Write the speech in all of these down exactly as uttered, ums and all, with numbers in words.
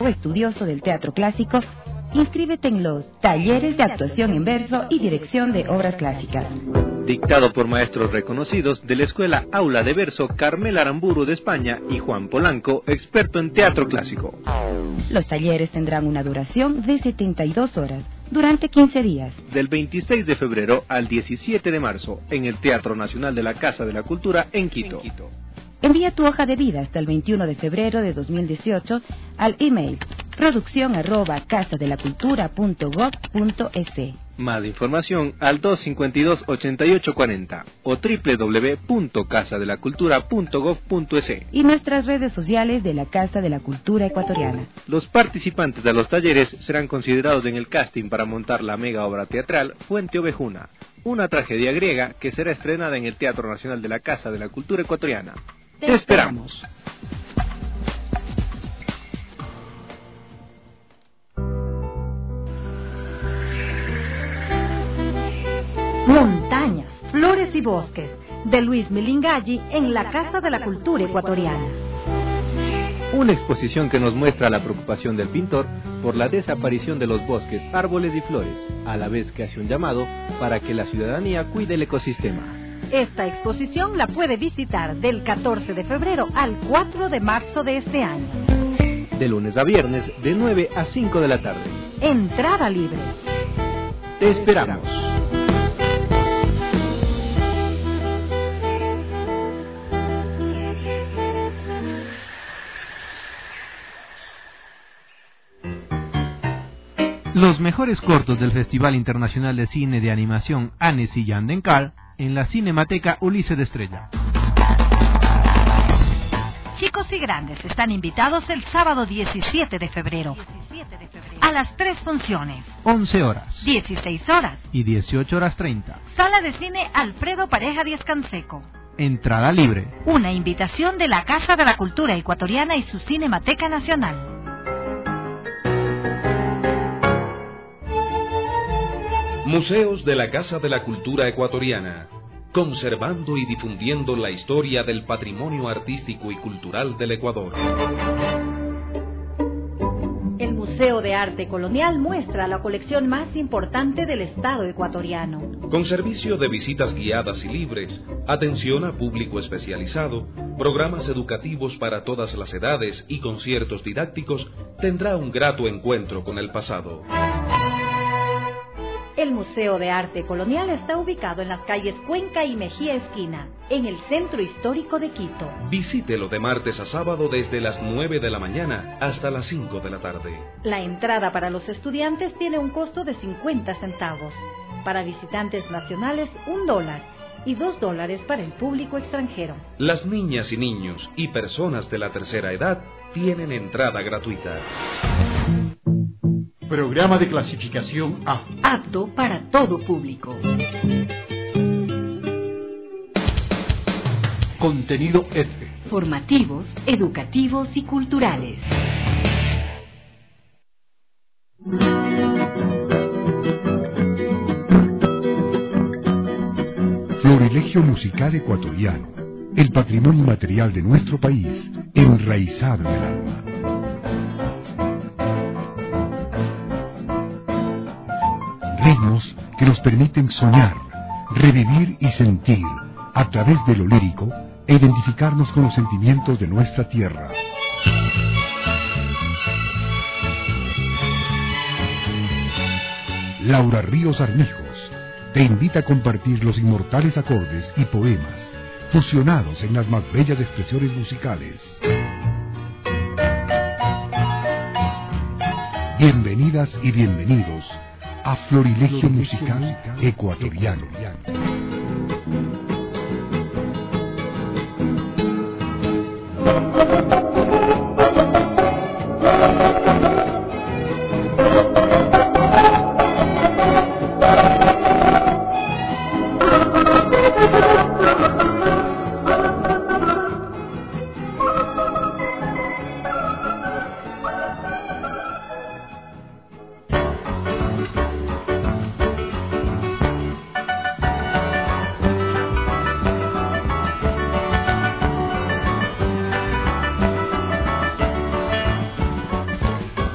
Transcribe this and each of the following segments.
estudioso del teatro clásico, inscríbete en los talleres de actuación en verso y dirección de obras clásicas. Dictado por maestros reconocidos de la Escuela Aula de Verso Carmel Aramburu de España y Juan Polanco, experto en teatro clásico. Los talleres tendrán una duración de setenta y dos horas, durante quince días. Del veintiséis de febrero al diecisiete de marzo, en el Teatro Nacional de la Casa de la Cultura en Quito. Envía tu hoja de vida hasta el veintiuno de febrero de dos mil dieciocho al email producción arroba casadelacultura punto gob punto es. Más información al dos cinco dos, ocho ocho cuatro cero o doble u doble u doble u punto casa de la cultura punto gob punto es. Y nuestras redes sociales de la Casa de la Cultura Ecuatoriana. Los participantes de los talleres serán considerados en el casting para montar la mega obra teatral Fuente Ovejuna, una tragedia griega que será estrenada en el Teatro Nacional de la Casa de la Cultura Ecuatoriana. ¡Te esperamos! Montañas, flores y bosques, de Luis Milingalli en la Casa de la Cultura Ecuatoriana. Una exposición que nos muestra la preocupación del pintor por la desaparición de los bosques, árboles y flores, a la vez que hace un llamado para que la ciudadanía cuide el ecosistema. Esta exposición la puede visitar del catorce de febrero al cuatro de marzo de este año. De lunes a viernes, de nueve a cinco de la tarde. Entrada libre. Te esperamos. Los mejores cortos del Festival Internacional de Cine de Animación Annecy Yandencar en la Cinemateca Ulises de Estrella. Chicos y grandes están invitados el sábado diecisiete de febrero a las tres funciones. once horas, dieciséis horas y dieciocho horas treinta. Sala de Cine Alfredo Pareja Díaz Canseco. Entrada libre. Una invitación de la Casa de la Cultura Ecuatoriana y su Cinemateca Nacional. Museos de la Casa de la Cultura Ecuatoriana, conservando y difundiendo la historia del patrimonio artístico y cultural del Ecuador. El Museo de Arte Colonial muestra la colección más importante del Estado ecuatoriano. Con servicio de visitas guiadas y libres, atención a público especializado, programas educativos para todas las edades y conciertos didácticos, tendrá un grato encuentro con el pasado. El Museo de Arte Colonial está ubicado en las calles Cuenca y Mejía Esquina, en el centro histórico de Quito. Visítelo de martes a sábado desde las nueve de la mañana hasta las cinco de la tarde. La entrada para los estudiantes tiene un costo de cincuenta centavos. Para visitantes nacionales, un dólar. Y dos dólares para el público extranjero. Las niñas y niños y personas de la tercera edad tienen entrada gratuita. Programa de clasificación A. Apto para todo público. Contenido F. Formativos, educativos y culturales. Florilegio musical ecuatoriano. El patrimonio material de nuestro país, enraizado en el alma. Ritmos que nos permiten soñar, revivir y sentir, a través de lo lírico, e identificarnos con los sentimientos de nuestra tierra. Laura Ríos Armijos te invita a compartir los inmortales acordes y poemas, fusionados en las más bellas expresiones musicales. Bienvenidas y bienvenidos a Florilegio Musical Ecuatoriano.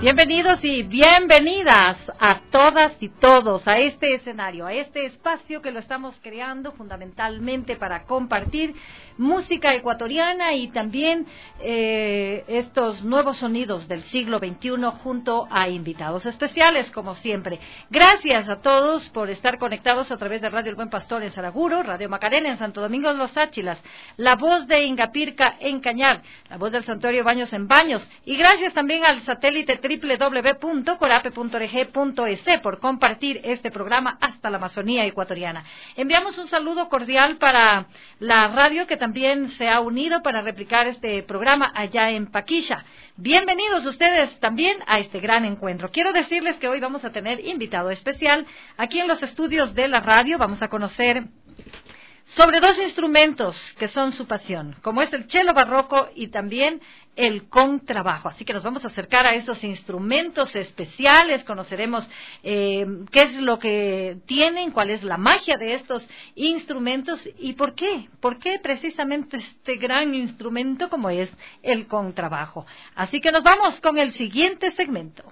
Bienvenidos y bienvenidas a todas y todos a este escenario, a este espacio que lo estamos creando fundamentalmente para compartir música ecuatoriana y también eh, estos nuevos sonidos del siglo veintiuno junto a invitados especiales, como siempre. Gracias a todos por estar conectados a través de Radio El Buen Pastor en Saraguro, Radio Macarena en Santo Domingo de los Áchilas, La Voz de Ingapirca en Cañar, La Voz del Santuario Baños en Baños, y gracias también al satélite doble u doble u doble u punto corape punto org punto es por compartir este programa hasta la Amazonía ecuatoriana. Enviamos un saludo cordial para la radio que también se ha unido para replicar este programa allá en Paquilla. Bienvenidos ustedes también a este gran encuentro. Quiero decirles que hoy vamos a tener invitado especial aquí en los estudios de la radio. Vamos a conocer sobre dos instrumentos que son su pasión, como es el cello barroco y también el contrabajo. Así que nos vamos a acercar a esos instrumentos especiales, conoceremos eh, qué es lo que tienen, cuál es la magia de estos instrumentos y por qué, por qué precisamente este gran instrumento como es el contrabajo. Así que nos vamos con el siguiente segmento.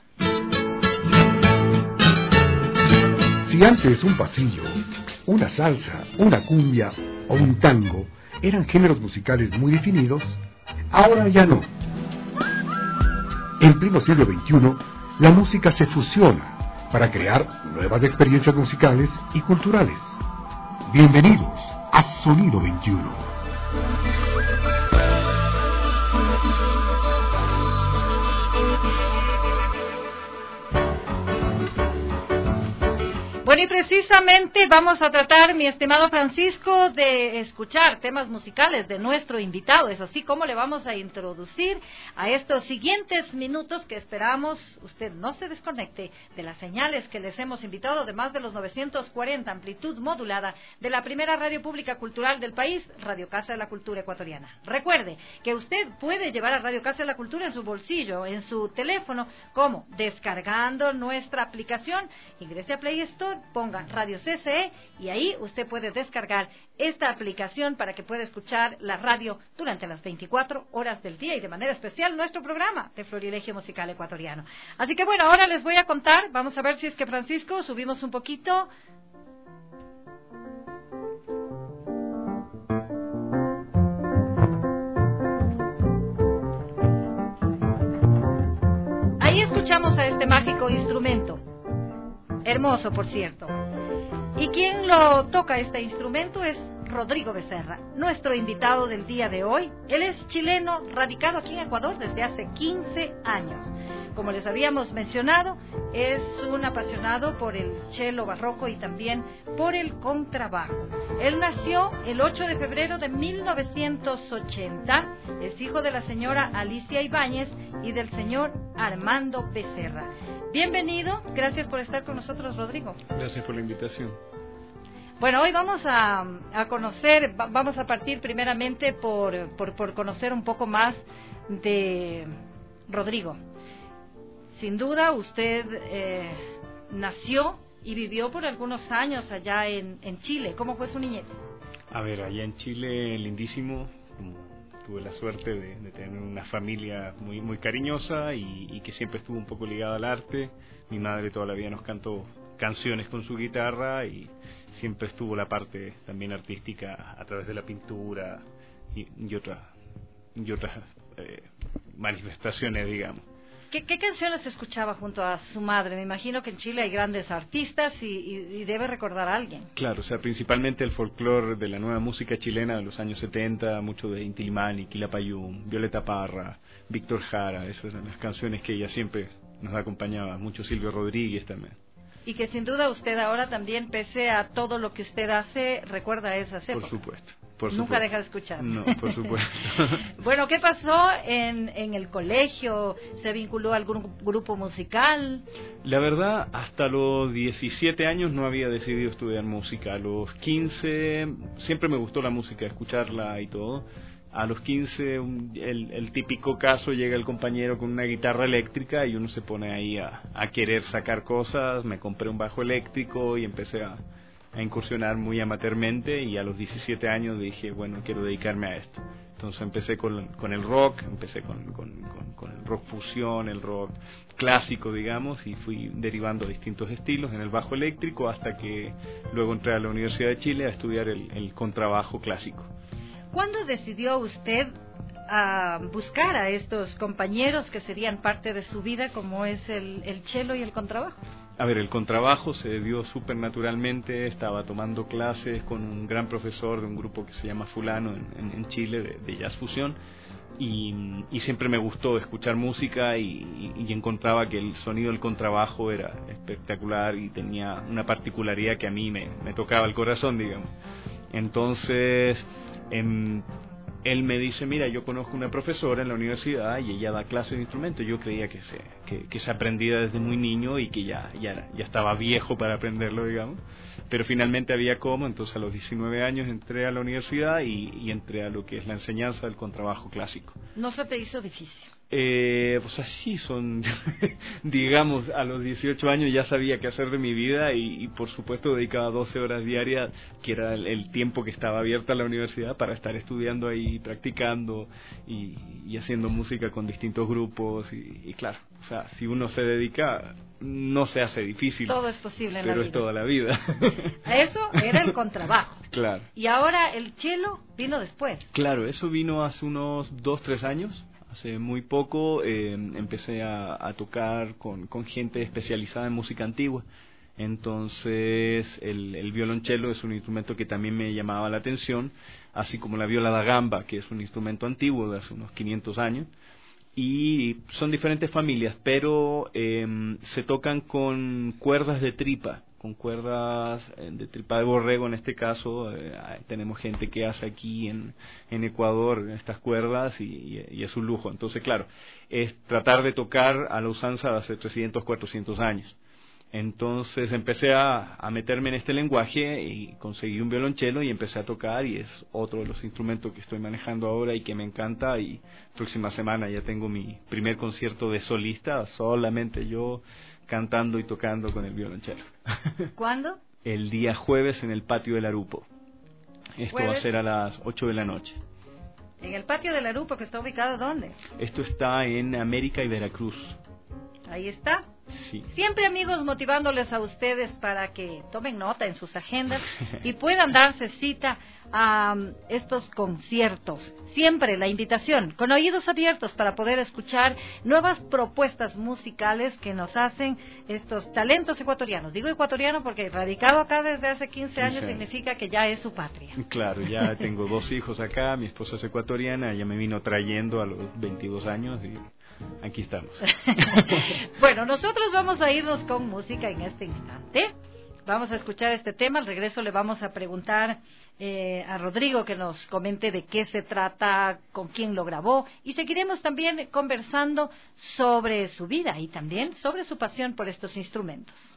Si antes un pasillo, una salsa, una cumbia o un tango eran géneros musicales muy definidos, ahora ya no. En pleno siglo veintiuno, la música se fusiona para crear nuevas experiencias musicales y culturales. Bienvenidos a Sonido veintiuno. Bueno, y precisamente vamos a tratar, mi estimado Francisco, de escuchar temas musicales de nuestro invitado. Es así como le vamos a introducir a estos siguientes minutos que esperamos usted no se desconecte de las señales que les hemos invitado de más de los novecientos cuarenta, amplitud modulada, de la primera radio pública cultural del país, Radio Casa de la Cultura Ecuatoriana. Recuerde que usted puede llevar a Radio Casa de la Cultura en su bolsillo, en su teléfono, como descargando nuestra aplicación. Ingrese a Play Store, ponga Radio C C E y ahí usted puede descargar esta aplicación para que pueda escuchar la radio durante las veinticuatro horas del día y de manera especial nuestro programa de Florilegio Musical Ecuatoriano. Así que bueno, ahora les voy a contar, vamos a ver si es que Francisco, subimos un poquito. Ahí escuchamos a este mágico instrumento. Hermoso, por cierto. Y quien lo toca este instrumento es Rodrigo Becerra, nuestro invitado del día de hoy. Él es chileno, radicado aquí en Ecuador desde hace quince años. Como les habíamos mencionado, es un apasionado por el cello barroco y también por el contrabajo. Él nació el ocho de febrero de mil novecientos ochenta, es hijo de la señora Alicia Ibáñez y del señor Armando Becerra. Bienvenido, gracias por estar con nosotros, Rodrigo. Gracias por la invitación. Bueno, hoy vamos a, a conocer, va, vamos a partir primeramente por, por, por conocer un poco más de Rodrigo. Sin duda, usted eh, nació y vivió por algunos años allá en, en Chile. ¿Cómo fue su niñez? A ver, allá en Chile, lindísimo. Tuve la suerte de, de tener una familia muy muy cariñosa y, y que siempre estuvo un poco ligada al arte. Mi madre toda la vida nos cantó canciones con su guitarra y siempre estuvo la parte también artística a través de la pintura y, y, otra, y otras eh, manifestaciones, digamos. ¿Qué, ¿Qué canciones escuchaba junto a su madre? Me imagino que en Chile hay grandes artistas y, y, y debe recordar a alguien. Claro, o sea, principalmente el folclore de la nueva música chilena de los años setenta, mucho de Inti Illimani, Quilapayún, Violeta Parra, Víctor Jara, esas eran las canciones que ella siempre nos acompañaba, mucho Silvio Rodríguez también. Y que sin duda usted ahora también, pese a todo lo que usted hace, recuerda esas épocas. Por supuesto. Por Nunca supuesto. deja de escuchar. No, por supuesto. Bueno, ¿qué pasó en, en el colegio? ¿Se vinculó a algún grupo musical? La verdad, hasta los diecisiete años no había decidido estudiar música. A los quince siempre me gustó la música, escucharla y todo. A los quince, un, el, el típico caso, llega el compañero con una guitarra eléctrica y uno se pone ahí a, a querer sacar cosas. Me compré un bajo eléctrico y empecé a, a incursionar muy amateurmente, y a los diecisiete años dije, bueno, quiero dedicarme a esto. Entonces empecé con, con el rock, empecé con, con, con, con el rock fusión, el rock clásico, digamos, y fui derivando distintos estilos en el bajo eléctrico hasta que luego entré a la Universidad de Chile a estudiar el, el contrabajo clásico. ¿Cuándo decidió usted a buscar a estos compañeros que serían parte de su vida, como es el, el cello y el contrabajo? A ver, el contrabajo se dio súper naturalmente. Estaba tomando clases con un gran profesor de un grupo que se llama Fulano en, en, en Chile, de, de jazz fusión, y, y siempre me gustó escuchar música y, y, y encontraba que el sonido del contrabajo era espectacular y tenía una particularidad que a mí me, me tocaba el corazón, digamos. Entonces, en, él me dice, mira, yo conozco una profesora en la universidad y ella da clases de instrumentos. Yo creía que se, que, que se aprendía desde muy niño y que ya, ya, ya estaba viejo para aprenderlo, digamos. Pero finalmente había cómo, entonces a los diecinueve años entré a la universidad y, y entré a lo que es la enseñanza del contrabajo clásico. ¿No se te hizo difícil? Eh, pues así son, digamos, a los dieciocho años ya sabía qué hacer de mi vida y, y por supuesto dedicaba doce horas diarias, que era el, el tiempo que estaba abierta la universidad para estar estudiando ahí, practicando y, y haciendo música con distintos grupos y, y claro, o sea, si uno se dedica, no se hace difícil. Todo es posible en la pero vida. es toda la vida. Eso era el contrabajo. Claro. Y ahora el cello vino después. Claro, eso vino hace unos dos, tres años. Hace muy poco eh, empecé a, a tocar con, con gente especializada en música antigua. Entonces el, el violonchelo es un instrumento que también me llamaba la atención, así como la viola da gamba, que es un instrumento antiguo de hace unos quinientos años. Y son diferentes familias, pero eh, se tocan con cuerdas de tripa, con cuerdas de tripa de borrego en este caso. Eh, tenemos gente que hace aquí en, en Ecuador estas cuerdas y, y, y es un lujo. Entonces, claro, es tratar de tocar a la usanza de hace trescientos, cuatrocientos años. Entonces empecé a, a meterme en este lenguaje y conseguí un violonchelo y empecé a tocar y es otro de los instrumentos que estoy manejando ahora y que me encanta. Y próxima semana ya tengo mi primer concierto de solista, solamente yo cantando y tocando con el violonchelo. ¿Cuándo? El día jueves en el patio del Arupo. Esto ¿Jueves? va a ser a las ocho de la noche. ¿En el patio del Arupo, que está ubicado dónde? Esto está en América y Veracruz. Ahí está. Sí. Siempre, amigos, motivándoles a ustedes para que tomen nota en sus agendas y puedan darse cita a um, estos conciertos. Siempre la invitación, con oídos abiertos para poder escuchar nuevas propuestas musicales que nos hacen estos talentos ecuatorianos. Digo ecuatoriano porque radicado acá desde hace quince años significa que ya es su patria. Claro, ya tengo dos hijos acá, mi esposa es ecuatoriana, ella me vino trayendo a los veintidós años y aquí estamos. Bueno, nosotros vamos a irnos con música en este instante. Vamos a escuchar este tema. Al regreso le vamos a preguntar eh, a Rodrigo que nos comente de qué se trata, con quién lo grabó. Y seguiremos también conversando sobre su vida y también sobre su pasión por estos instrumentos.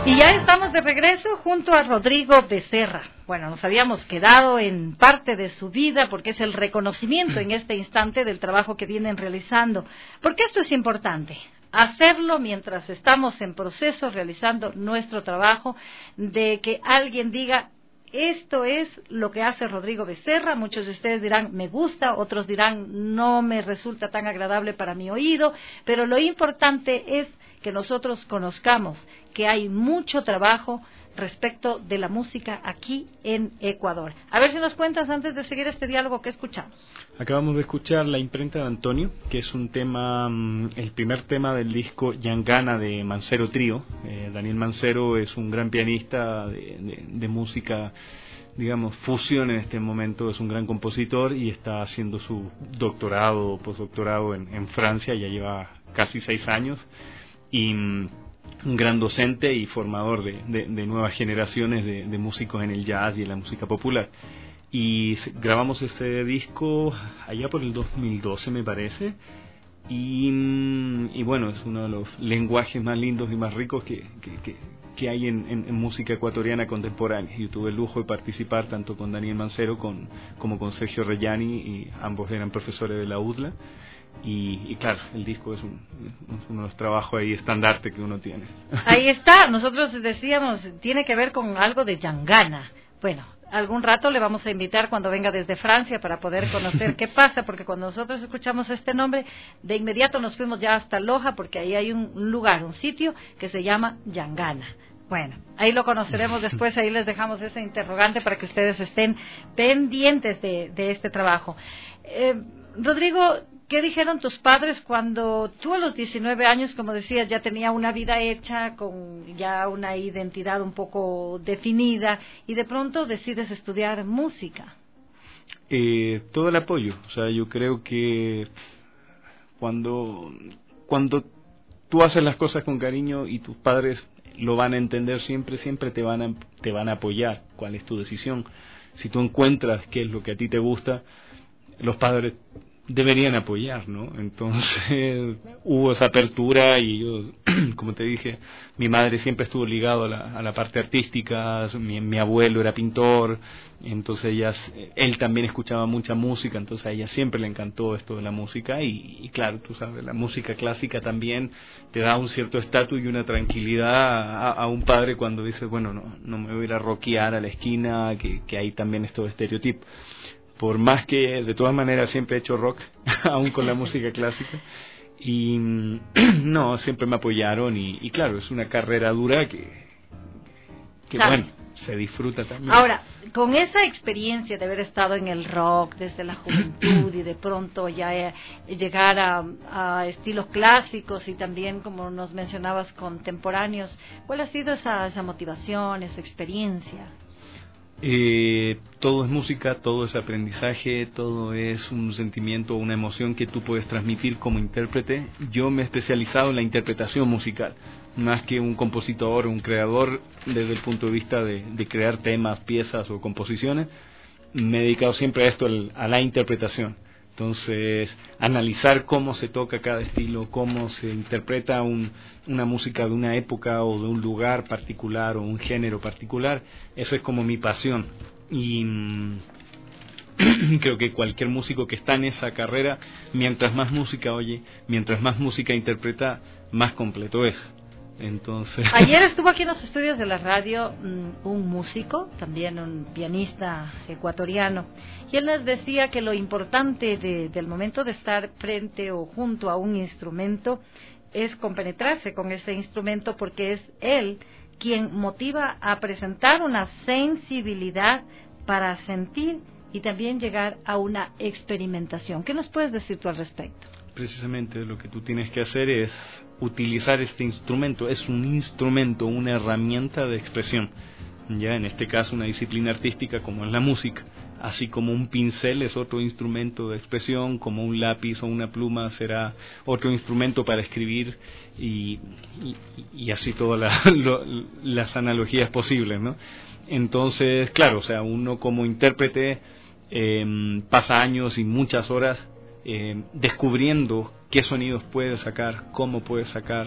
Y ya estamos de regreso junto a Rodrigo Becerra. Bueno, nos habíamos quedado en parte de su vida porque es el reconocimiento en este instante del trabajo que vienen realizando. Porque esto es importante, hacerlo mientras estamos en proceso realizando nuestro trabajo, de que alguien diga, esto es lo que hace Rodrigo Becerra. Muchos de ustedes dirán, me gusta, otros dirán, no me resulta tan agradable para mi oído, pero lo importante es que nosotros conozcamos que hay mucho trabajo respecto de la música aquí en Ecuador. A ver si nos cuentas antes de seguir este diálogo que escuchamos. Acabamos de escuchar La imprenta de Antonio, que es un tema, el primer tema del disco Yangana de Mancero Trío. Eh, Daniel Mancero es un gran pianista de, de, de música, digamos, fusión en este momento, es un gran compositor y está haciendo su doctorado o postdoctorado en, en Francia, ya lleva casi seis años. Y un gran docente y formador de, de, de nuevas generaciones de, de músicos en el jazz y en la música popular. Y grabamos ese disco allá por el dos mil doce, me parece, y, y bueno, es uno de los lenguajes más lindos y más ricos que, que, que, que hay en, en, en música ecuatoriana contemporánea. Yo tuve el lujo de participar tanto con Daniel Mancero con, como con Sergio Reggiani, y ambos eran profesores de la U D L A. Y, y claro, el disco es, un, es uno de los trabajos ahí estandarte que uno tiene. Ahí está, nosotros decíamos, tiene que ver con algo de Yangana. Bueno, algún rato le vamos a invitar cuando venga desde Francia para poder conocer qué pasa, porque cuando nosotros escuchamos este nombre, de inmediato nos fuimos ya hasta Loja, porque ahí hay un lugar, un sitio que se llama Yangana. Bueno, ahí lo conoceremos después, ahí les dejamos ese interrogante para que ustedes estén pendientes de, de este trabajo. Eh, Rodrigo, ¿qué dijeron tus padres cuando tú a los diecinueve años, como decías, ya tenía una vida hecha, con ya una identidad un poco definida, y de pronto decides estudiar música? Eh, todo el apoyo. O sea, yo creo que cuando, cuando tú haces las cosas con cariño y tus padres lo van a entender siempre, siempre te van a, te van a apoyar. ¿Cuál es tu decisión? Si tú encuentras qué es lo que a ti te gusta, los padres deberían apoyar, ¿no? Entonces hubo esa apertura y yo, como te dije, mi madre siempre estuvo ligado a la, a la parte artística, mi, mi abuelo era pintor, entonces ella, él también escuchaba mucha música, entonces a ella siempre le encantó esto de la música y, y claro, tú sabes, la música clásica también te da un cierto estatus y una tranquilidad a, a un padre cuando dice, bueno, no, no me voy a ir a rockear a la esquina, que, que ahí también es todo estereotipo. Por más que de todas maneras siempre he hecho rock, aún con la música clásica, y no, siempre me apoyaron y, y claro, es una carrera dura que, que claro, bueno, se disfruta también. Ahora, con esa experiencia de haber estado en el rock desde la juventud y de pronto ya eh, llegar a, a estilos clásicos y también, como nos mencionabas, contemporáneos, ¿cuál ha sido esa, esa motivación, esa experiencia? Eh, todo es música, todo es aprendizaje, todo es un sentimiento, una emoción que tú puedes transmitir como intérprete. Yo me he especializado en la interpretación musical, más que un compositor o un creador desde el punto de vista de, de crear temas, piezas o composiciones. Me he dedicado siempre a esto, a la interpretación. Entonces, analizar cómo se toca cada estilo, cómo se interpreta un, una música de una época o de un lugar particular o un género particular, eso es como mi pasión. Y mmm, creo que cualquier músico que está en esa carrera, mientras más música oye, mientras más música interpreta, más completo es. Entonces... Ayer estuvo aquí en los estudios de la radio um, un músico, también un pianista ecuatoriano, y él nos decía que lo importante de, del momento de estar frente o junto a un instrumento es compenetrarse con ese instrumento, porque es él quien motiva a presentar una sensibilidad para sentir y también llegar a una experimentación. ¿Qué nos puedes decir tú al respecto? Precisamente lo que tú tienes que hacer es utilizar este instrumento. Es un instrumento, una herramienta de expresión, ya en este caso una disciplina artística como es la música, así como un pincel es otro instrumento de expresión, como un lápiz o una pluma será otro instrumento para escribir, y, y, y así todas la, lo, las analogías posibles, ¿no? Entonces, claro, o sea, uno como intérprete eh, pasa años y muchas horas Eh, descubriendo qué sonidos puede sacar, cómo puede sacar,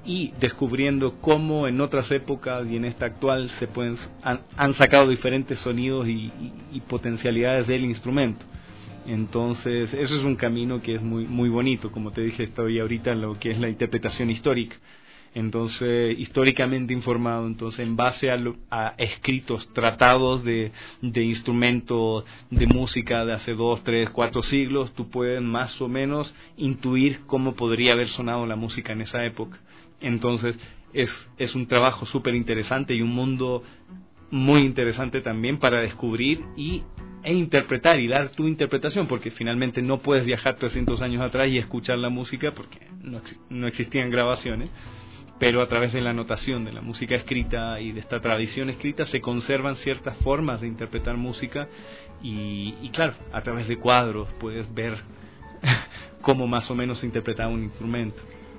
y descubriendo cómo en otras épocas y en esta actual se pueden han, han sacado diferentes sonidos y, y, y potencialidades del instrumento. Entonces eso es un camino que es muy muy bonito. Como te dije, estoy ahorita en lo que es la interpretación histórica, entonces históricamente informado, entonces en base a, lo, a escritos, tratados de, de instrumentos de música de hace dos, tres, cuatro siglos, tú puedes más o menos intuir cómo podría haber sonado la música en esa época. Entonces es, es un trabajo súper interesante y un mundo muy interesante también para descubrir y e interpretar y dar tu interpretación, porque finalmente no puedes viajar trescientos años atrás y escuchar la música porque no, no existían grabaciones, pero a través de la notación de la música escrita y de esta tradición escrita se conservan ciertas formas de interpretar música y, y claro, a través de cuadros puedes ver cómo más o menos se interpretaba un instrumento.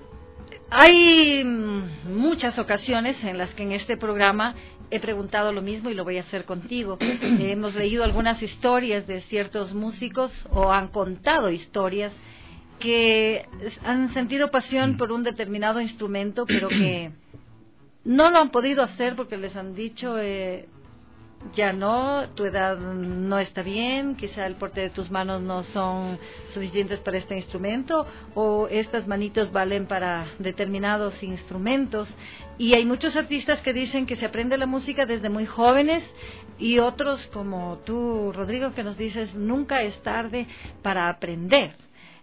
Hay muchas ocasiones en las que en este programa he preguntado lo mismo y lo voy a hacer contigo. Eh, hemos leído algunas historias de ciertos músicos o han contado historias que han sentido pasión por un determinado instrumento, pero que no lo han podido hacer porque les han dicho eh, ya no, tu edad no está bien, quizá el porte de tus manos no son suficientes para este instrumento, o estas manitos valen para determinados instrumentos. Y hay muchos artistas que dicen que se aprende la música desde muy jóvenes, y otros como tú, Rodrigo, que nos dices nunca es tarde para aprender.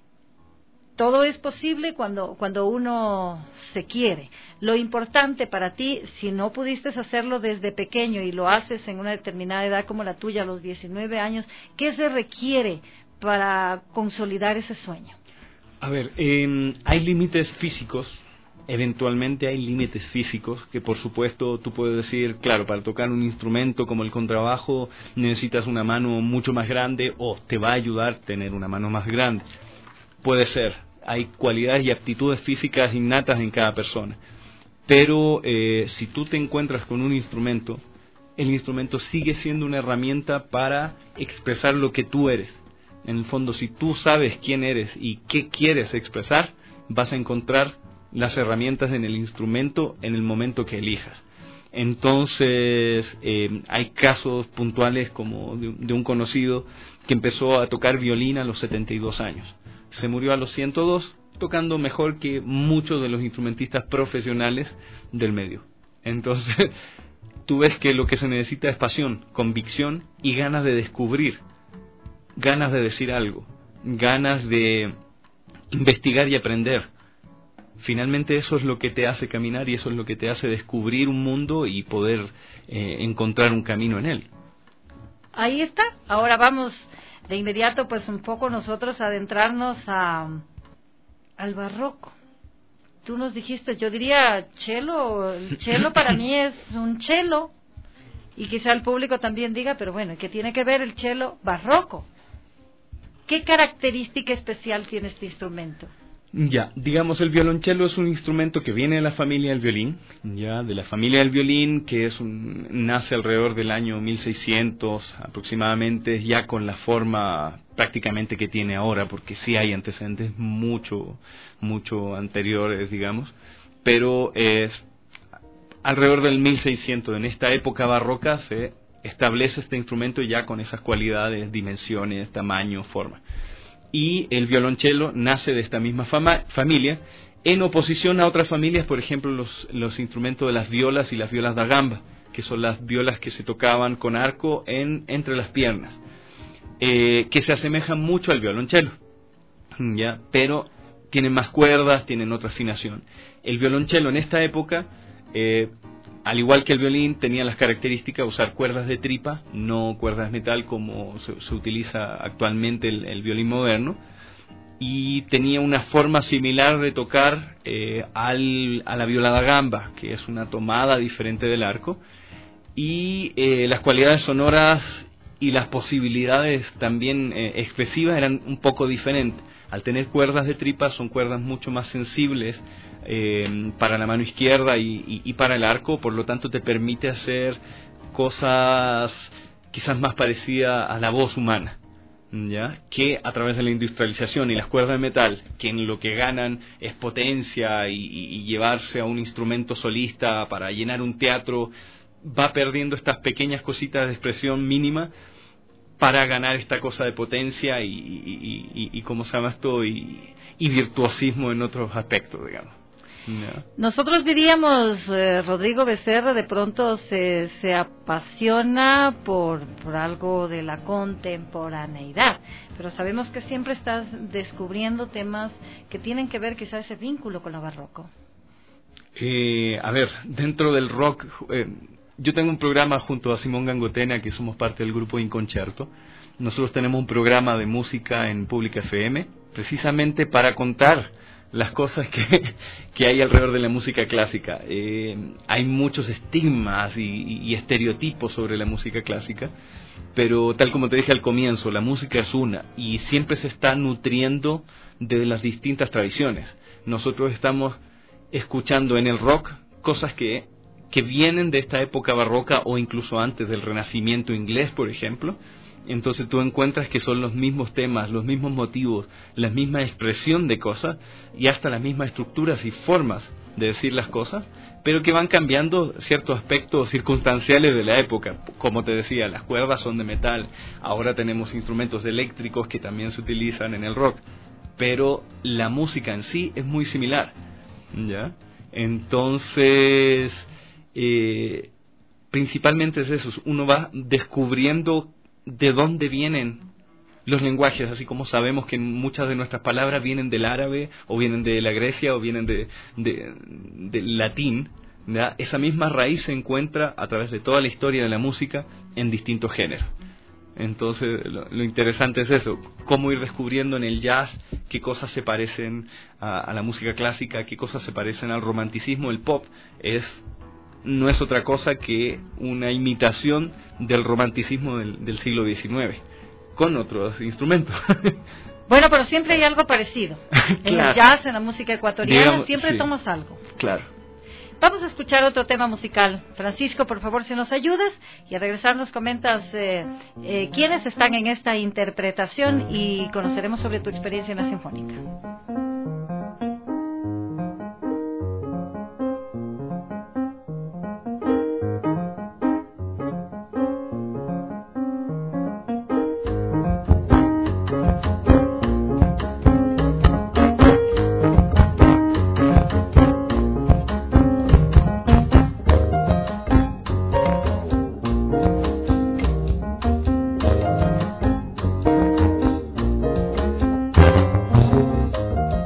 Todo es posible cuando, cuando uno se quiere. Lo importante para ti, si no pudiste hacerlo desde pequeño y lo haces en una determinada edad como la tuya, a los diecinueve años, ¿qué se requiere para consolidar ese sueño? A ver, eh, hay límites físicos, eventualmente hay límites físicos que por supuesto tú puedes decir, claro, para tocar un instrumento como el contrabajo necesitas una mano mucho más grande o te va a ayudar tener una mano más grande. Puede ser. Hay cualidades y aptitudes físicas innatas en cada persona, pero eh, si tú te encuentras con un instrumento, el instrumento sigue siendo una herramienta para expresar lo que tú eres. En el fondo, si tú sabes quién eres y qué quieres expresar, vas a encontrar las herramientas en el instrumento en el momento que elijas. Entonces eh, hay casos puntuales como de, de un conocido que empezó a tocar violín a los setenta y dos años. Se murió a los ciento dos, tocando mejor que muchos de los instrumentistas profesionales del medio. Entonces, tú ves que lo que se necesita es pasión, convicción y ganas de descubrir, ganas de decir algo, ganas de investigar y aprender. Finalmente eso es lo que te hace caminar y eso es lo que te hace descubrir un mundo y poder eh, encontrar un camino en él. Ahí está. Ahora vamos de inmediato pues un poco nosotros a adentrarnos a, al barroco. Tú nos dijiste, yo diría cello, el cello para mí es un cello, y quizá el público también diga, pero bueno, ¿qué tiene que ver el cello barroco? ¿Qué característica especial tiene este instrumento? Ya, digamos, el violonchelo es un instrumento que viene de la familia del violín, ya, de la familia del violín, que es un, nace alrededor del año mil seiscientos aproximadamente, ya con la forma prácticamente que tiene ahora, porque sí hay antecedentes mucho, mucho anteriores, digamos, pero es alrededor del mil seiscientos, en esta época barroca, se establece este instrumento ya con esas cualidades, dimensiones, tamaño, forma. Y el violonchelo nace de esta misma fama, familia, en oposición a otras familias, por ejemplo, los, los instrumentos de las violas y las violas da gamba, que son las violas que se tocaban con arco en, entre las piernas, eh, que se asemejan mucho al violonchelo, ¿ya? Pero tienen más cuerdas, tienen otra afinación. El violonchelo en esta época, eh, al igual que el violín, tenía las características de usar cuerdas de tripa, no cuerdas de metal como se, se utiliza actualmente el, el violín moderno, y tenía una forma similar de tocar eh, al, a la viola da gamba, que es una tomada diferente del arco, y eh, las cualidades sonoras y las posibilidades también eh, expresivas eran un poco diferentes. Al tener cuerdas de tripa son cuerdas mucho más sensibles eh, para la mano izquierda y, y, y para el arco, por lo tanto te permite hacer cosas quizás más parecidas a la voz humana, ¿ya? Que a través de la industrialización y las cuerdas de metal, que en lo que ganan es potencia y, y, y llevarse a un instrumento solista para llenar un teatro, va perdiendo estas pequeñas cositas de expresión mínima para ganar esta cosa de potencia y, y, y, y ¿cómo se llama esto? Y, y virtuosismo en otros aspectos, digamos. No. Nosotros diríamos, eh, Rodrigo Becerra de pronto se, se apasiona por, por algo de la contemporaneidad, pero sabemos que siempre estás descubriendo temas que tienen que ver quizás ese vínculo con lo barroco. Eh, a ver, dentro del rock, eh, yo tengo un programa junto a Simón Gangotena, que somos parte del grupo Inconcerto. Nosotros tenemos un programa de música en Pública F M, precisamente para contar las cosas que, que hay alrededor de la música clásica. Eh, hay muchos estigmas y, y estereotipos sobre la música clásica, pero tal como te dije al comienzo, la música es una y siempre se está nutriendo de las distintas tradiciones. Nosotros estamos escuchando en el rock cosas que, que vienen de esta época barroca o incluso antes del Renacimiento inglés, por ejemplo. Entonces tú encuentras que son los mismos temas, los mismos motivos, la misma expresión de cosas y hasta las mismas estructuras y formas de decir las cosas, pero que van cambiando ciertos aspectos circunstanciales de la época. Como te decía, las cuerdas son de metal, ahora tenemos instrumentos eléctricos que también se utilizan en el rock, pero la música en sí es muy similar, ¿ya? Entonces, eh, principalmente es eso, uno va descubriendo de dónde vienen los lenguajes, así como sabemos que muchas de nuestras palabras vienen del árabe, o vienen de la Grecia, o vienen de, de, del latín, ¿verdad? Esa misma raíz se encuentra a través de toda la historia de la música en distintos géneros. Entonces, lo, lo interesante es eso, cómo ir descubriendo en el jazz qué cosas se parecen a, a la música clásica, qué cosas se parecen al romanticismo. El pop es no es otra cosa que una imitación del romanticismo del, del siglo diecinueve, con otros instrumentos. Bueno, pero siempre hay algo parecido. En Claro. el jazz, en la música ecuatoriana, Digamos, siempre sí. tomas algo. Claro. Vamos a escuchar otro tema musical. Francisco, por favor, si nos ayudas, y al regresar nos comentas eh, eh, quiénes están en esta interpretación y conoceremos sobre tu experiencia en la Sinfónica. Thank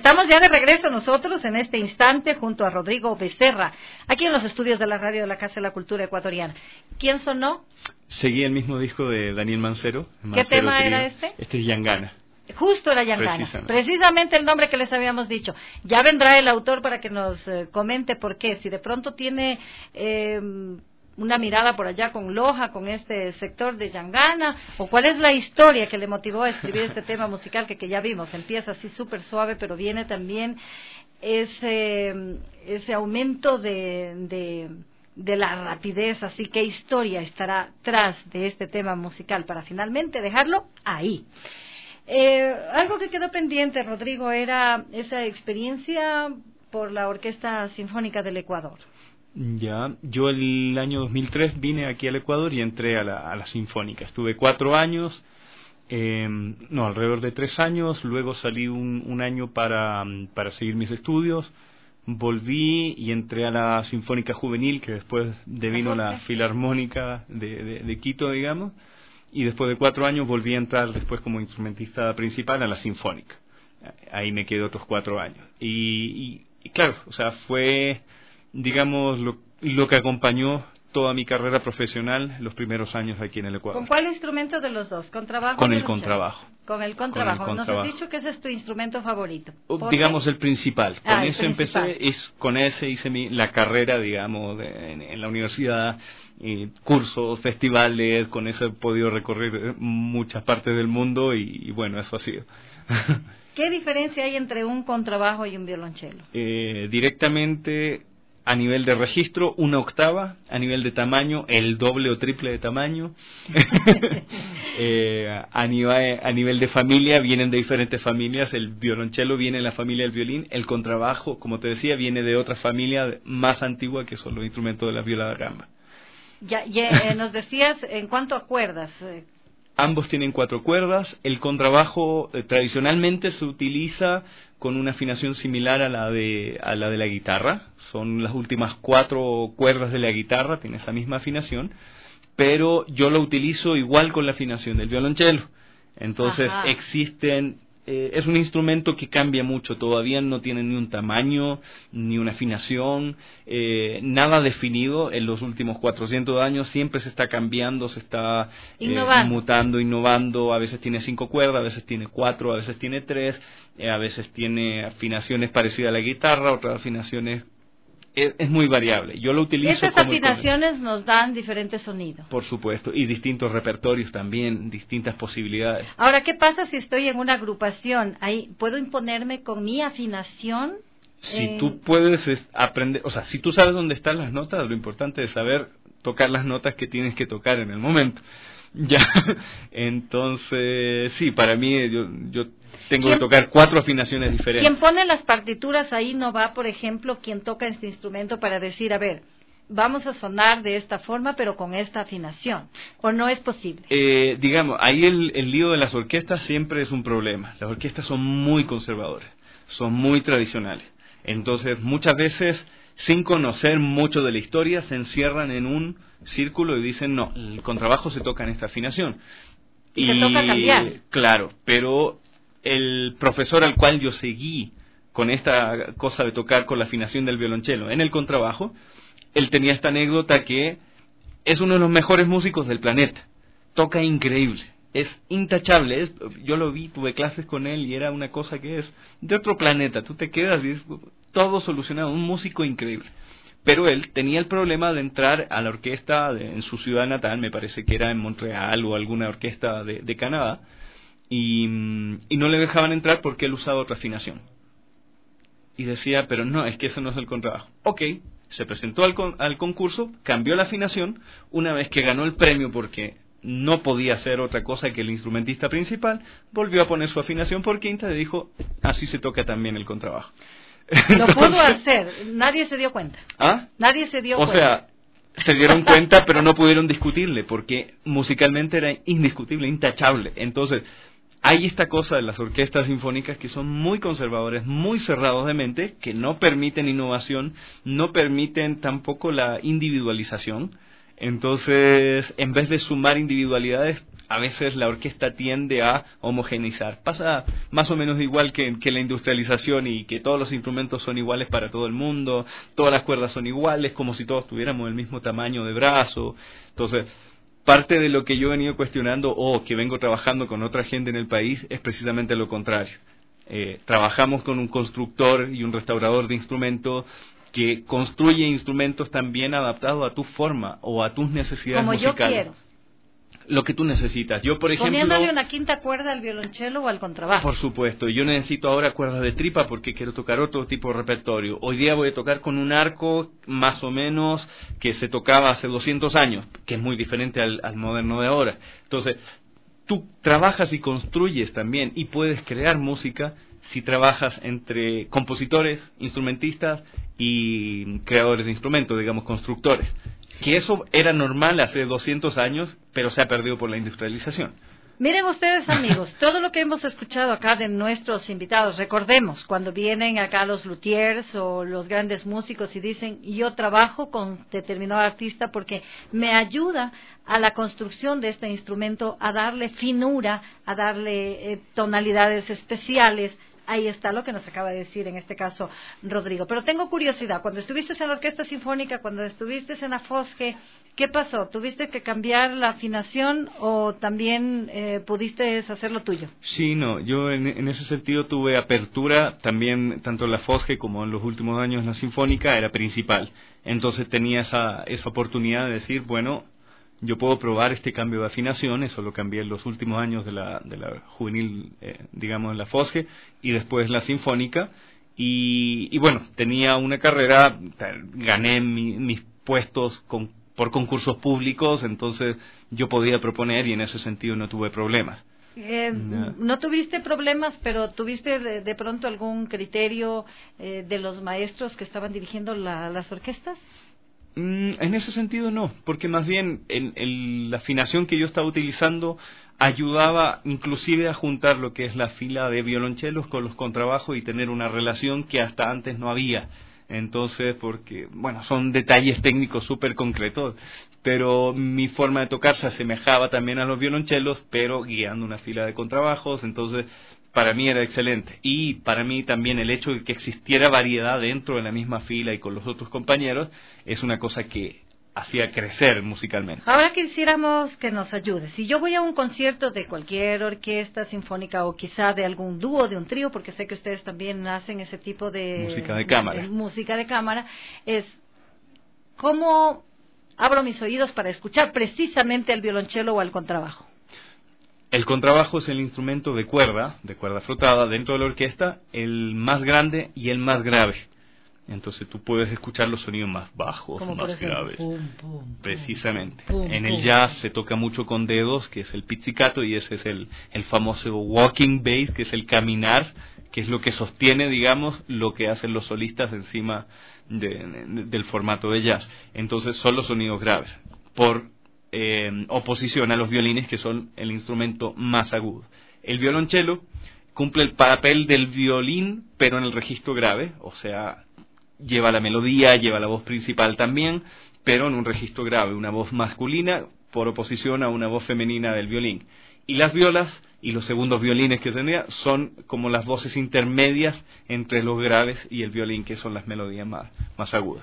estamos ya de regreso nosotros en este instante junto a Rodrigo Becerra, aquí en los estudios de la radio de la Casa de la Cultura Ecuatoriana. ¿Quién sonó? Seguí el mismo disco de Daniel Mancero. ¿Qué Mancero tema Trío. era este? Este es Yangana. Justo era Yangana, Precisamente. precisamente el nombre que les habíamos dicho. Ya vendrá el autor para que nos eh, comente por qué, si de pronto tiene eh, una mirada por allá con Loja, con este sector de Yangana, o cuál es la historia que le motivó a escribir este tema musical que, que ya vimos, empieza así súper suave, pero viene también ese, ese aumento de... de de la rapidez, así que historia estará tras de este tema musical para finalmente dejarlo ahí. Eh, algo que quedó pendiente, Rodrigo, era esa experiencia por la Orquesta Sinfónica del Ecuador. Ya, yo el año dos mil tres vine aquí al Ecuador y entré a la, a la Sinfónica. Estuve cuatro años, eh, no, alrededor de tres años, luego salí un, un año para, para seguir mis estudios. Volví y entré a la Sinfónica Juvenil, que después devino la Filarmónica de, de, de Quito, digamos, y después de cuatro años volví a entrar después como instrumentista principal a la Sinfónica. Ahí me quedé otros cuatro años. Y, y, y claro, o sea, fue, digamos, lo, lo que acompañó toda mi carrera profesional los primeros años aquí en el Ecuador. ¿Con cuál instrumento de los dos? ¿Contrabajo? Con el contrabajo. Con el contrabajo. Con el contrabajo. Nos has dicho que ese es tu instrumento favorito. Digamos el principal. Con Ah, el ese principal. empecé, es, con ese hice mi, la carrera, digamos, de, en, en la universidad, eh, cursos, festivales, con ese he podido recorrer muchas partes del mundo y, y bueno, eso ha sido. ¿Qué diferencia hay entre un contrabajo y un violonchelo? Eh, directamente a nivel de registro, una octava, a nivel de tamaño, el doble o triple de tamaño. eh, a, nivel, a nivel de familia, vienen de diferentes familias. El violonchelo viene de la familia del violín. El contrabajo, como te decía, viene de otra familia más antigua que son los instrumentos de la viola da gamba. Ya, ya eh, nos decías, en cuanto a cuerdas... Eh, Ambos tienen cuatro cuerdas. El contrabajo eh, tradicionalmente se utiliza con una afinación similar a la de a la de la guitarra. Son las últimas cuatro cuerdas de la guitarra, tiene esa misma afinación. Pero yo lo utilizo igual con la afinación del violonchelo. Entonces Ajá. existen... Eh, es un instrumento que cambia mucho, todavía no tiene ni un tamaño, ni una afinación, eh, nada definido. En los últimos cuatrocientos años siempre se está cambiando, se está eh, mutando, innovando. A veces tiene cinco cuerdas, a veces tiene cuatro, a veces tiene tres, eh, a veces tiene afinaciones parecidas a la guitarra, otras afinaciones... Es, es muy variable. Yo lo utilizo. Estas como afinaciones nos dan diferentes sonidos. Por supuesto, y distintos repertorios también, distintas posibilidades. Ahora, ¿qué pasa si estoy en una agrupación? Ahí, ¿puedo imponerme con mi afinación? Si eh... tú puedes es, aprender, o sea, si tú sabes dónde están las notas, lo importante es saber tocar las notas que tienes que tocar en el momento. Ya, entonces, sí, para mí yo, yo tengo que tocar cuatro afinaciones diferentes. Quien pone las partituras ahí no va, por ejemplo, quien toca este instrumento para decir, a ver, vamos a sonar de esta forma, pero con esta afinación, ¿o no es posible? Eh, digamos, ahí el, el lío de las orquestas siempre es un problema. Las orquestas son muy conservadoras, son muy tradicionales. Entonces, muchas veces, sin conocer mucho de la historia, se encierran en un círculo y dicen, no, el contrabajo se toca en esta afinación. Y, y se toca cambiar. Claro, pero el profesor al cual yo seguí con esta cosa de tocar con la afinación del violonchelo en el contrabajo, él tenía esta anécdota que es uno de los mejores músicos del planeta. Toca increíble, es intachable. Es, yo lo vi, tuve clases con él y era una cosa que es de otro planeta. Tú te quedas y es todo solucionado, un músico increíble. Pero él tenía el problema de entrar a la orquesta de, en su ciudad natal, me parece que era en Montreal o alguna orquesta de, de Canadá, y, y no le dejaban entrar porque él usaba otra afinación. Y decía, pero no, es que eso no es el contrabajo. Ok, se presentó al, con, al concurso, cambió la afinación, una vez que ganó el premio porque no podía hacer otra cosa que el instrumentista principal, volvió a poner su afinación por quinta y dijo, así se toca también el contrabajo. Lo pudo hacer, nadie se dio cuenta. ¿Ah? Nadie se dio o cuenta. O sea, se dieron cuenta, pero no pudieron discutirle, porque musicalmente era indiscutible, intachable. Entonces, hay esta cosa de las orquestas sinfónicas que son muy conservadores, muy cerrados de mente, que no permiten innovación, no permiten tampoco la individualización. Entonces, en vez de sumar individualidades, a veces la orquesta tiende a homogeneizar. Pasa más o menos igual que, que la industrialización y que todos los instrumentos son iguales para todo el mundo, todas las cuerdas son iguales, como si todos tuviéramos el mismo tamaño de brazo. Entonces, parte de lo que yo he venido cuestionando o que vengo trabajando con otra gente en el país es precisamente lo contrario. Eh, trabajamos con un constructor y un restaurador de instrumentos que construye instrumentos también adaptados a tu forma o a tus necesidades Como musicales. yo quiero. Lo que tú necesitas. Yo, por ejemplo... Poniéndole una quinta cuerda al violonchelo o al contrabajo. Por supuesto. Yo necesito ahora cuerdas de tripa porque quiero tocar otro tipo de repertorio. Hoy día voy a tocar con un arco más o menos que se tocaba hace doscientos años, que es muy diferente al, al moderno de ahora. Entonces, tú trabajas y construyes también y puedes crear música si trabajas entre compositores, instrumentistas y creadores de instrumentos, digamos, constructores. Que eso era normal hace doscientos años, pero se ha perdido por la industrialización. Miren ustedes, amigos, todo lo que hemos escuchado acá de nuestros invitados, recordemos, cuando vienen acá los luthiers o los grandes músicos y dicen, yo trabajo con determinado artista porque me ayuda a la construcción de este instrumento, a darle finura, a darle eh, tonalidades especiales. Ahí está lo que nos acaba de decir en este caso Rodrigo. Pero tengo curiosidad, cuando estuviste en la Orquesta Sinfónica, cuando estuviste en la Fosge, ¿qué pasó? ¿Tuviste que cambiar la afinación o también eh, pudiste hacer lo tuyo? Sí, no, yo en, en ese sentido tuve apertura, también tanto en la Fosge como en los últimos años en la Sinfónica era principal. Entonces tenía esa, esa oportunidad de decir, bueno, yo puedo probar este cambio de afinación. Eso lo cambié en los últimos años de la, de la juvenil, eh, digamos, en la Fosge, y después la Sinfónica. Y, y bueno, tenía una carrera, gané mi, mis puestos con, por concursos públicos, entonces yo podía proponer y en ese sentido no tuve problemas. Eh, no. no tuviste problemas, pero tuviste de, de pronto algún criterio eh, de los maestros que estaban dirigiendo la, las orquestas. En ese sentido no, porque más bien en, en la afinación que yo estaba utilizando ayudaba inclusive a juntar lo que es la fila de violonchelos con los contrabajos y tener una relación que hasta antes no había. Entonces, porque, bueno, son detalles técnicos súper concretos, pero mi forma de tocar se asemejaba también a los violonchelos, pero guiando una fila de contrabajos. Entonces, para mí era excelente. Y para mí también el hecho de que existiera variedad dentro de la misma fila y con los otros compañeros es una cosa que hacía crecer musicalmente. Ahora quisiéramos que nos ayude. Si yo voy a un concierto de cualquier orquesta sinfónica o quizá de algún dúo, de un trío, porque sé que ustedes también hacen ese tipo de música de cámara, de música de cámara, es ¿cómo abro mis oídos para escuchar precisamente al violonchelo o al contrabajo? El contrabajo es el instrumento de cuerda, de cuerda frotada dentro de la orquesta, el más grande y el más grave. Entonces tú puedes escuchar los sonidos más bajos, como más ejemplo, graves. Pum, pum, precisamente. Pum, en pum. el jazz se toca mucho con dedos, que es el pizzicato, y ese es el, el famoso walking bass, que es el caminar, que es lo que sostiene, digamos, lo que hacen los solistas encima de, de, del formato de jazz. Entonces son los sonidos graves, por eh, oposición a los violines, que son el instrumento más agudo. El violonchelo cumple el papel del violín, pero en el registro grave, o sea, lleva la melodía, lleva la voz principal también, pero en un registro grave, una voz masculina por oposición a una voz femenina del violín. Y las violas y los segundos violines que tendría son como las voces intermedias entre los graves y el violín, que son las melodías más, más agudas.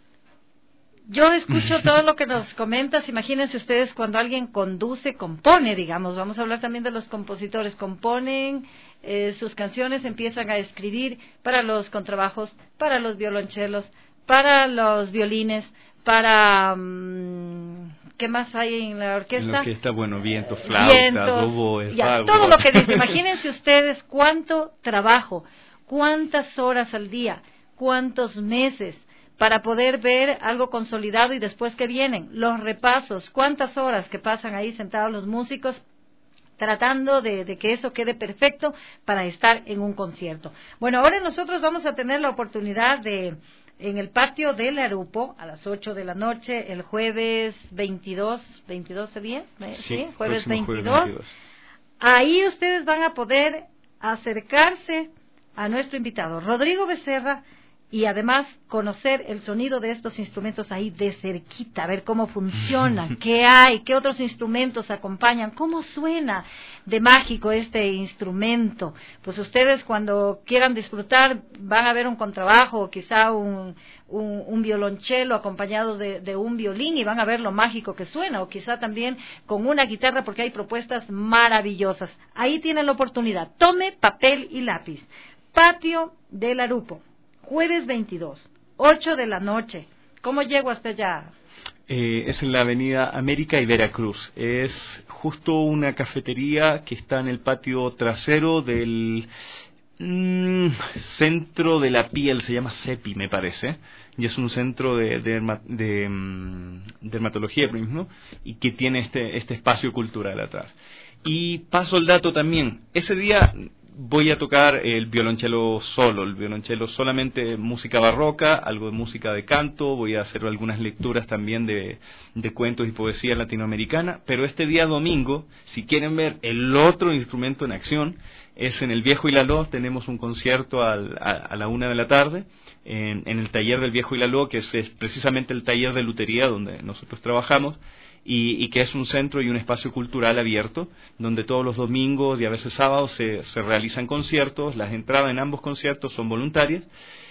Yo escucho todo lo que nos comentas. Imagínense ustedes cuando alguien conduce, compone, digamos, vamos a hablar también de los compositores, componen eh, sus canciones, empiezan a escribir para los contrabajos, para los violonchelos, para los violines, para... Um, ¿qué más hay en la orquesta? En la orquesta, bueno, viento, flauta, Vientos, oboe, ya, todo lo que dice. Imagínense ustedes cuánto trabajo, cuántas horas al día, cuántos meses, para poder ver algo consolidado y después que vienen los repasos, cuántas horas que pasan ahí sentados los músicos tratando de, de que eso quede perfecto para estar en un concierto. Bueno, ahora nosotros vamos a tener la oportunidad de, en el patio del Arupo, a las ocho de la noche, el jueves veintidós, veintidós sería, sí, ¿sí? Jueves veintidós, jueves veintidós. Ahí ustedes van a poder acercarse a nuestro invitado, Rodrigo Becerra, y además conocer el sonido de estos instrumentos ahí de cerquita, ver cómo funcionan, qué hay, qué otros instrumentos acompañan, cómo suena de mágico este instrumento. Pues ustedes cuando quieran disfrutar van a ver un contrabajo o quizá un, un, un violonchelo acompañado de, de un violín y van a ver lo mágico que suena, o quizá también con una guitarra, porque hay propuestas maravillosas. Ahí tienen la oportunidad. Tome papel y lápiz. Patio del Arupo. Jueves veintidós, ocho de la noche. ¿Cómo llego hasta allá? Eh, es en la avenida América y Veracruz. Es justo una cafetería que está en el patio trasero del mmm, centro de la piel, se llama CEPI, me parece, y es un centro de, de, de, de um, dermatología mismo, y que tiene este, este espacio cultural atrás. Y paso el dato también, ese día voy a tocar el violonchelo solo, el violonchelo solamente música barroca, algo de música de canto, voy a hacer algunas lecturas también de, de cuentos y poesía latinoamericana, pero este día domingo, si quieren ver el otro instrumento en acción, es en el Viejo Ilaló. Tenemos un concierto al, a, a la una de la tarde, en, en el taller del Viejo Ilaló, que es, es precisamente el taller de lutería donde nosotros trabajamos, Y, y que es un centro y un espacio cultural abierto, donde todos los domingos y a veces sábados se, se realizan conciertos. Las entradas en ambos conciertos son voluntarias,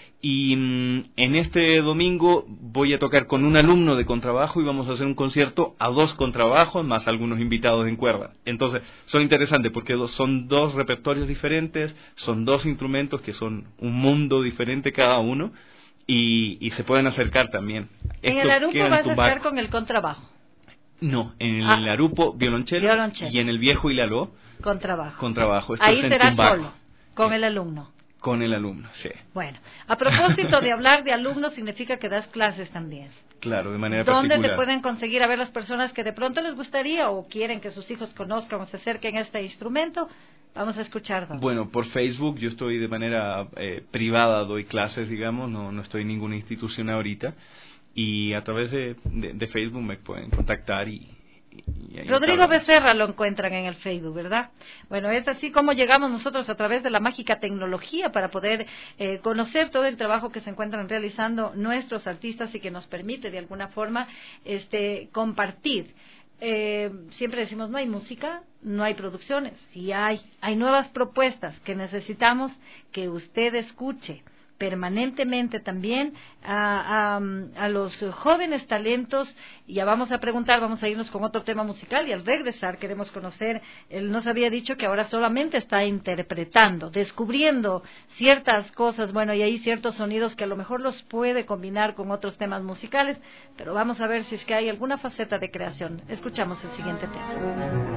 y mmm, en este domingo voy a tocar con un alumno de contrabajo y vamos a hacer un concierto a dos contrabajos más algunos invitados en cuerda. Entonces son interesantes porque dos, son dos repertorios diferentes, son dos instrumentos que son un mundo diferente cada uno, y, y se pueden acercar también. En Esto el Arupo queda en vas a Tumbaco. estar con el contrabajo. No, en el Ah, Arupo violonchelo, violonchelo, y en el Viejo Ilaló con trabajo. con trabajo. Esto Ahí es en será Tumbaco. solo, con el alumno. Con el alumno, sí. Bueno, a propósito de hablar de alumnos, significa que das clases también. Claro, de manera ¿Dónde particular. te pueden conseguir a ver las personas que de pronto les gustaría o quieren que sus hijos conozcan o se acerquen a este instrumento? Vamos a escuchar. ¿Dónde? Bueno, por Facebook yo estoy de manera eh, privada, doy clases, digamos, no, no estoy en ninguna institución ahorita, y a través de, de, de Facebook me pueden contactar y... y Rodrigo Becerra lo encuentran en el Facebook, ¿verdad? Bueno, es así como llegamos nosotros a través de la mágica tecnología para poder eh, conocer todo el trabajo que se encuentran realizando nuestros artistas y que nos permite de alguna forma este compartir. Eh, siempre decimos, no hay música, no hay producciones. Sí hay, hay nuevas propuestas que necesitamos que usted escuche permanentemente también a, a, a los jóvenes talentos. Ya vamos a preguntar, vamos a irnos con otro tema musical y al regresar queremos conocer, él nos había dicho que ahora solamente está interpretando, descubriendo ciertas cosas, bueno, y hay ciertos sonidos que a lo mejor los puede combinar con otros temas musicales, pero vamos a ver si es que hay alguna faceta de creación. Escuchamos el siguiente tema.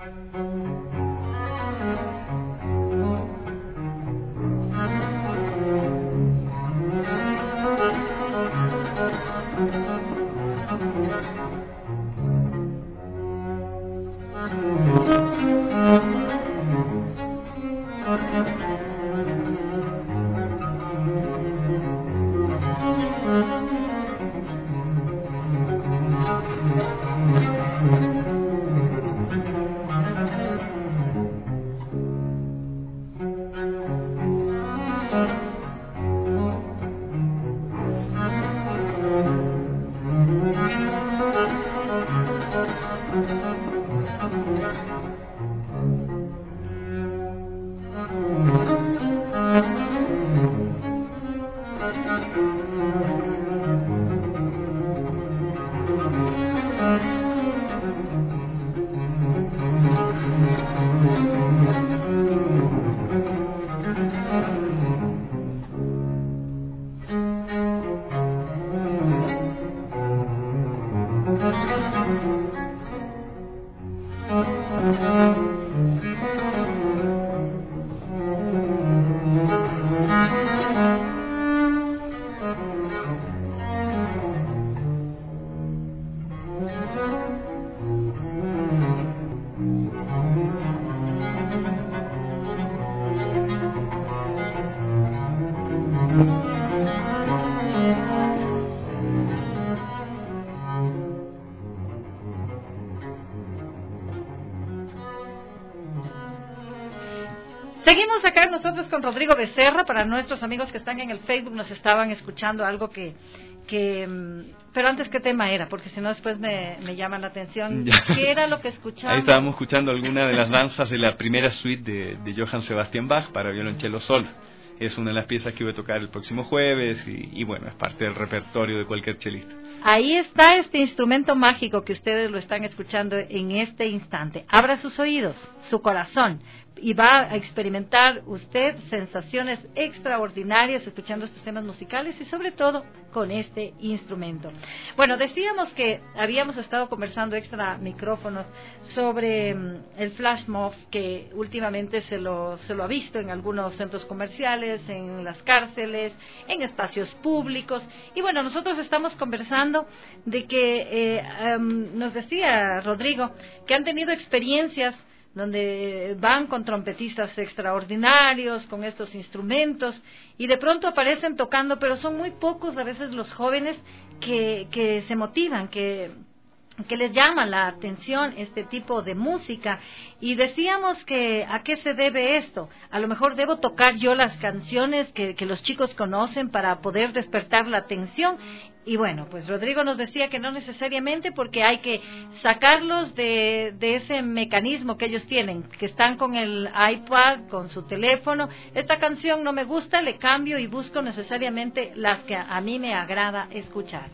Seguimos acá nosotros con Rodrigo Becerra. Para nuestros amigos que están en el Facebook, nos estaban escuchando algo que, que pero antes, ¿qué tema era? Porque si no después me, me llaman la atención. Ya. ¿Qué era lo que escuchamos? Ahí estábamos escuchando alguna de las danzas de la primera suite de, de Johann Sebastian Bach para violonchelo solo. Es una de las piezas que voy a tocar el próximo jueves y, y bueno, es parte del repertorio de cualquier chelista. Ahí está este instrumento mágico que ustedes lo están escuchando en este instante. Abra sus oídos, su corazón, y va a experimentar usted sensaciones extraordinarias escuchando estos temas musicales y sobre todo con este instrumento. Bueno, decíamos que habíamos estado conversando extra micrófonos sobre um, el flash mob, que últimamente se lo, se lo ha visto en algunos centros comerciales, en las cárceles, en espacios públicos. Y bueno, nosotros estamos conversando de que eh, um, nos decía Rodrigo que han tenido experiencias donde van con trompetistas extraordinarios, con estos instrumentos, y de pronto aparecen tocando, pero son muy pocos a veces los jóvenes que, que se motivan, que, que les llama la atención este tipo de música. Y decíamos que ¿a qué se debe esto? A lo mejor debo tocar yo las canciones que, que los chicos conocen para poder despertar la atención. Y bueno, pues Rodrigo nos decía que no necesariamente, porque hay que sacarlos de, de ese mecanismo que ellos tienen, que están con el iPad, con su teléfono. Esta canción no me gusta, le cambio y busco necesariamente las que a mí me agrada escuchar.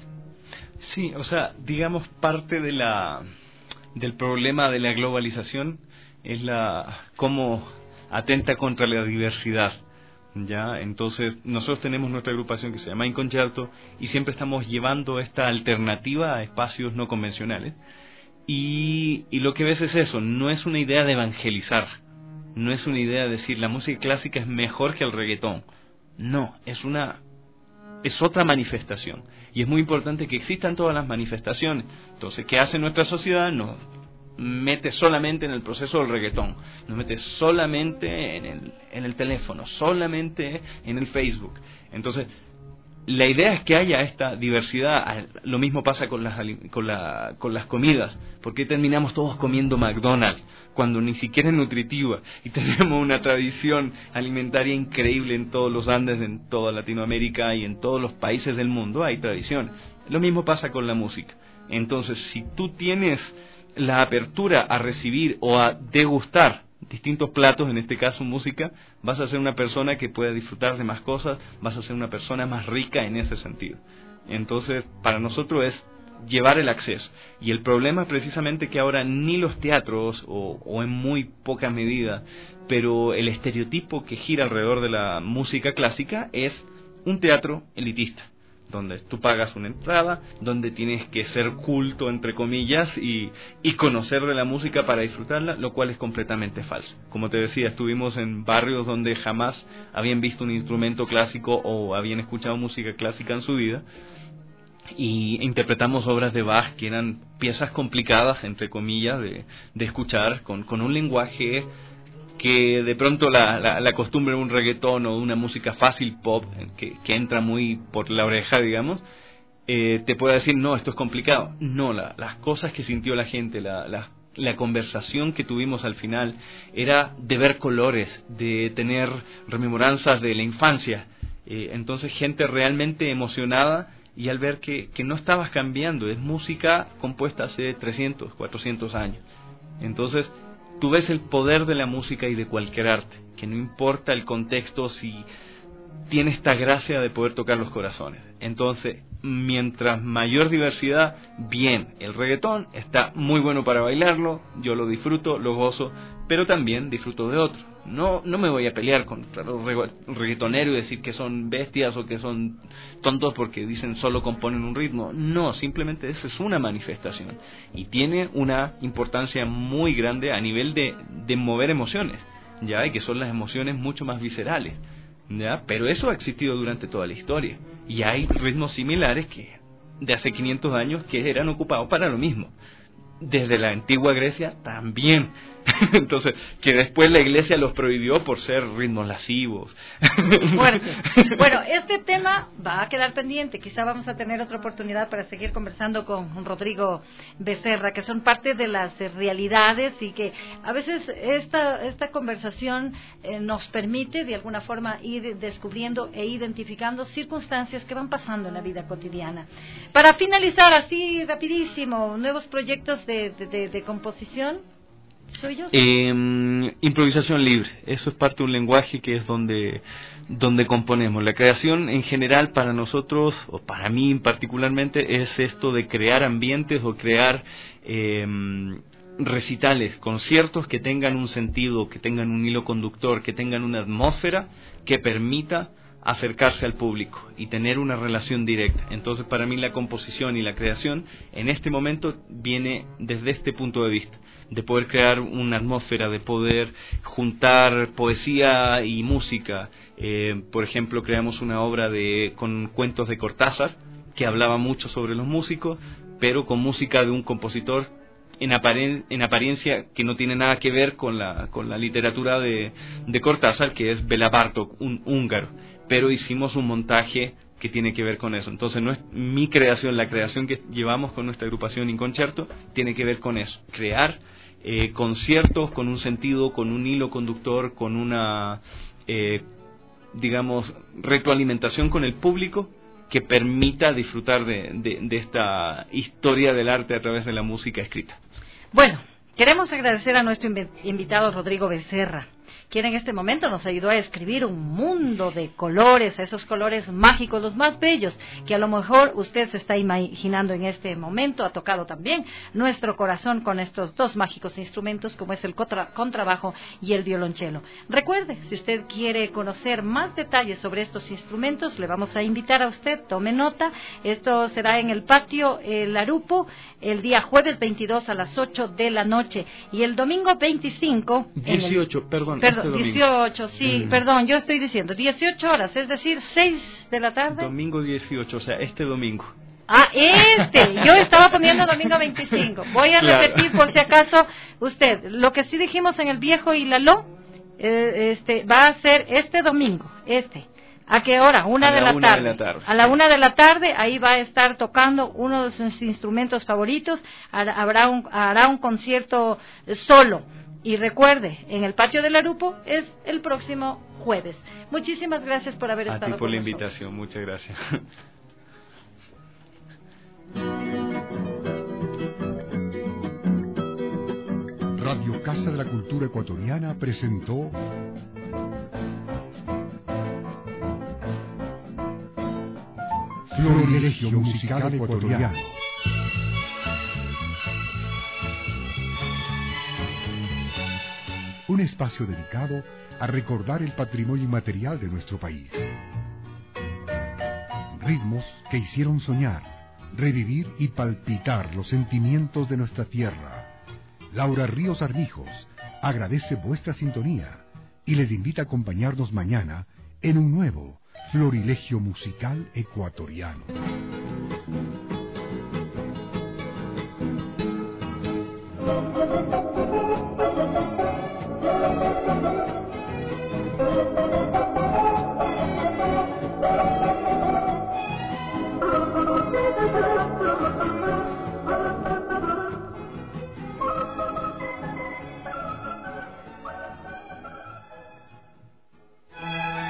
Sí, o sea, digamos, parte de la del problema de la globalización es la cómo atenta contra la diversidad. Ya, entonces nosotros tenemos nuestra agrupación que se llama Inconcerto y siempre estamos llevando esta alternativa a espacios no convencionales y, y lo que ves es eso, no es una idea de evangelizar, no es una idea de decir la música clásica es mejor que el reggaetón, no, es una es otra manifestación y es muy importante que existan todas las manifestaciones. Entonces, ¿qué hace nuestra sociedad? Nos mete solamente en el proceso del reggaetón, nos mete solamente en el, en el teléfono, solamente en el Facebook. Entonces, la idea es que haya esta diversidad. Lo mismo pasa con las, con la, con las comidas. ¿Por qué terminamos todos comiendo McDonald's cuando ni siquiera es nutritiva? Y tenemos una tradición alimentaria increíble en todos los Andes, en toda Latinoamérica y en todos los países del mundo hay tradiciones. Lo mismo pasa con la música. Entonces, si tú tienes la apertura a recibir o a degustar distintos platos, en este caso música, vas a ser una persona que pueda disfrutar de más cosas, vas a ser una persona más rica en ese sentido. Entonces, para nosotros es llevar el acceso. Y el problema es precisamente que ahora ni los teatros, o, o en muy poca medida, pero el estereotipo que gira alrededor de la música clásica es un teatro elitista. donde tú pagas una entrada, donde tienes que ser culto, entre comillas, y, y conocer de la música para disfrutarla, lo cual es completamente falso. Como te decía, estuvimos en barrios donde jamás habían visto un instrumento clásico o habían escuchado música clásica en su vida, y interpretamos obras de Bach que eran piezas complicadas, entre comillas, de, de escuchar, con, con un lenguaje que de pronto la, la, la costumbre de un reggaetón o una música fácil pop, que, que entra muy por la oreja, digamos, eh, te puede decir, no, esto es complicado. No, la, las cosas que sintió la gente, la, la, la conversación que tuvimos al final, era de ver colores, de tener rememoranzas de la infancia. Eh, entonces, gente realmente emocionada, y al ver que, que no estabas cambiando, es música compuesta hace trescientos, cuatrocientos años. Entonces, tú ves el poder de la música y de cualquier arte, que no importa el contexto, si tiene esta gracia de poder tocar los corazones. Entonces, mientras mayor diversidad, bien, el reggaetón está muy bueno para bailarlo, yo lo disfruto, lo gozo, pero también disfruto de otro. No, no me voy a pelear contra los reggaetoneros y decir que son bestias o que son tontos porque dicen solo componen un ritmo. No, simplemente esa es una manifestación y tiene una importancia muy grande a nivel de, de mover emociones, ya, y que son las emociones mucho más viscerales, ya, pero eso ha existido durante toda la historia y hay ritmos similares que de hace quinientos años que eran ocupados para lo mismo. Desde la antigua Grecia también. Entonces, que después la iglesia los prohibió por ser ritmos lascivos. Fuerte. Bueno, este tema va a quedar pendiente. Quizá vamos a tener otra oportunidad para seguir conversando con Rodrigo Becerra, que son parte de las realidades y que a veces esta, esta conversación eh, nos permite de alguna forma ir descubriendo e identificando circunstancias que van pasando en la vida cotidiana. Para finalizar, así rapidísimo, nuevos proyectos de, de, de, de composición. ¿Suyos? Eh, improvisación libre, eso es parte de un lenguaje que es donde, donde componemos. La creación en general para nosotros, o para mí particularmente, es esto de crear ambientes o crear eh, recitales, conciertos que tengan un sentido, que tengan un hilo conductor, que tengan una atmósfera que permita acercarse al público y tener una relación directa. Entonces, para mí la composición y la creación en este momento viene desde este punto de vista, de poder crear una atmósfera, de poder juntar poesía y música. Eh, por ejemplo, creamos una obra de con cuentos de Cortázar que hablaba mucho sobre los músicos, pero con música de un compositor en, aparen, en apariencia que no tiene nada que ver con la, con la literatura de, de Cortázar, que es Béla Bartók, un húngaro, pero hicimos un montaje que tiene que ver con eso. Entonces, no es mi creación, la creación que llevamos con nuestra agrupación Inconcerto tiene que ver con eso, crear eh, conciertos con un sentido, con un hilo conductor, con una, eh, digamos, retroalimentación con el público que permita disfrutar de, de, de esta historia del arte a través de la música escrita. Bueno, queremos agradecer a nuestro invitado Rodrigo Becerra, quien en este momento nos ayudó a escribir un mundo de colores, a esos colores mágicos, los más bellos, que a lo mejor usted se está imaginando en este momento. Ha tocado también nuestro corazón con estos dos mágicos instrumentos, como es el contra, contrabajo y el violonchelo. Recuerde, si usted quiere conocer más detalles sobre estos instrumentos, le vamos a invitar a usted, tome nota. Esto será en el patio El Arupo, el día jueves veintidós a las ocho de la noche, y el domingo veinticinco... dieciocho, el, perdón. Perdón, este dieciocho, sí, mm. perdón, yo estoy diciendo dieciocho horas, es decir, seis de la tarde. Domingo dieciocho, o sea, este domingo. Ah, este, yo estaba poniendo domingo veinticinco. Voy a claro. repetir por si acaso usted, lo que sí dijimos en el viejo Hilaló, eh, este, va a ser este domingo, este. ¿A qué hora? Una, de la, una tarde. de la tarde. A la una de la tarde, ahí va a estar tocando uno de sus instrumentos favoritos, habrá un, hará un concierto solo. Y recuerde, en el patio del Arupo es el próximo jueves. Muchísimas gracias por haber a estado ti por con la nosotros. invitación, muchas gracias. Radio Casa de la Cultura Ecuatoriana presentó Florilegio Musical Ecuatoriano. Un espacio dedicado a recordar el patrimonio inmaterial de nuestro país. ritmos que hicieron soñar, revivir y palpitar los sentimientos de nuestra tierra. Laura Ríos Armijos agradece vuestra sintonía y les invita a acompañarnos mañana en un nuevo Florilegio Musical Ecuatoriano.